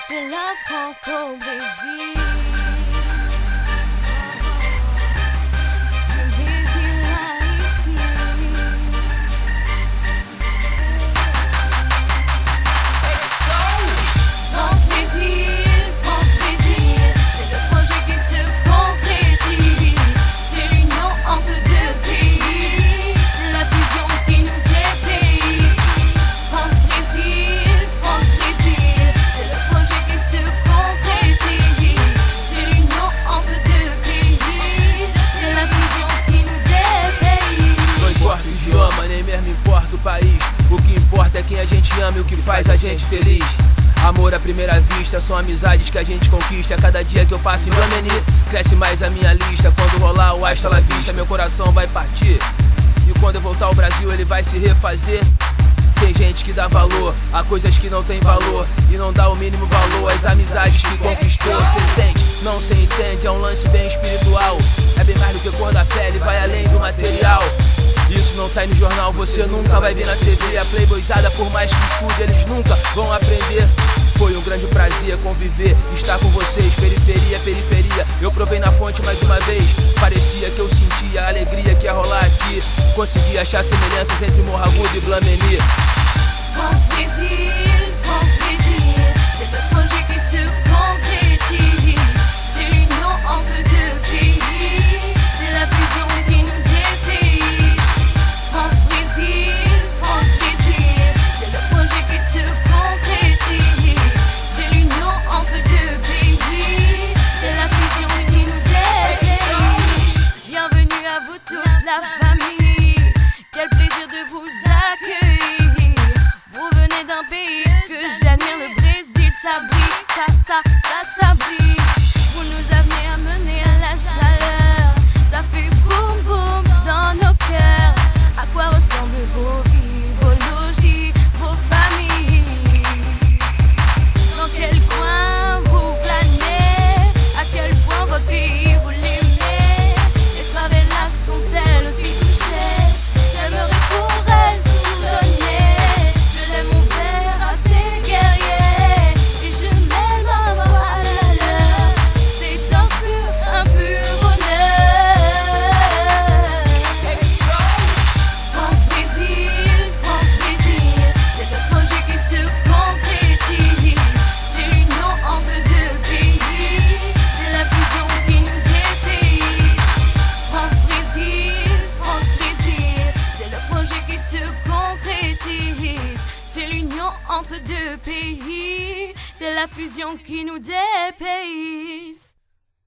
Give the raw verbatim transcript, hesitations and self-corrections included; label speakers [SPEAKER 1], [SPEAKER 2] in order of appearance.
[SPEAKER 1] de la France au Brésil. Du Brésil à ici. France-Brésil, France-Brésil, c'est le projet qui se concrétise. C'est l'union entre deux pays, la fusion qui nous dépayse. France-Brésil, France-Brésil, c'est le projet qui se concrétise. C'est l'union entre deux pays, la fusion qui nous dépayse.
[SPEAKER 2] Não importa o idioma, nem mesmo importa o país. O que importa é quem a gente ama e o que faz a gente feliz. Amor à primeira vista, são amizades que a gente conquista. Cada dia que eu passo em Blameni, cresce mais a minha lista. Quando rolar o hasta la vista, meu coração vai partir. E quando eu voltar ao Brasil, ele vai se refazer. Tem gente que dá valor a coisas que não tem valor e não dá o mínimo valor às amizades que conquistou. Cê sente, não se entende, é um lance bem espiritual. É bem mais do que cor da pele, vai além do material. Isso não sai no jornal, você nunca vai ver na T V. A playboyzada, por mais que estude, eles nunca vão aprender. Foi um grande prazer conviver, estar com vocês. Periferia, periferia, eu provei na fonte mais uma vez. Parecia que eu sentia a alegria que ia rolar aqui. Consegui achar semelhanças entre Morro Agudo e Blameni.
[SPEAKER 1] France-Brésil, France-Brésil, c'est le projet qui se concrétise. C'est l'union entre deux pays, c'est la fusion qui nous dépayse. France-Brésil, France-Brésil, c'est le projet qui se concrétise. C'est l'union entre deux pays, c'est la fusion qui nous dépayse. Bienvenue à vous tous, la famille, quel plaisir de vous accueillir. Vous venez d'un pays que j'admire, le Brésil, ça brille, ça, ça, ça, ça brille. Vous nous avez amené à la chaleur, ça fait boum boum dans nos cœurs. À quoi ressemblent vos vies, vos logis, vos familles? Dans quel coin vous planez? À quel point votre pays vous l'aimez? Les favelas sont-elles aussi touchées? J'aimerais pour elles tout donner. Je lève mon verre à ces guerriers et je mets ma voix à la leur. C'est un pur, un pur bonheur. France-Brésil, France-Brésil, c'est le projet qui se concrétise. C'est l'union entre deux pays, c'est la fusion qui nous dépayse. France-Brésil, France-Brésil, c'est le projet qui se concrétise. C'est l'union entre deux pays, c'est la fusion qui nous dépayse.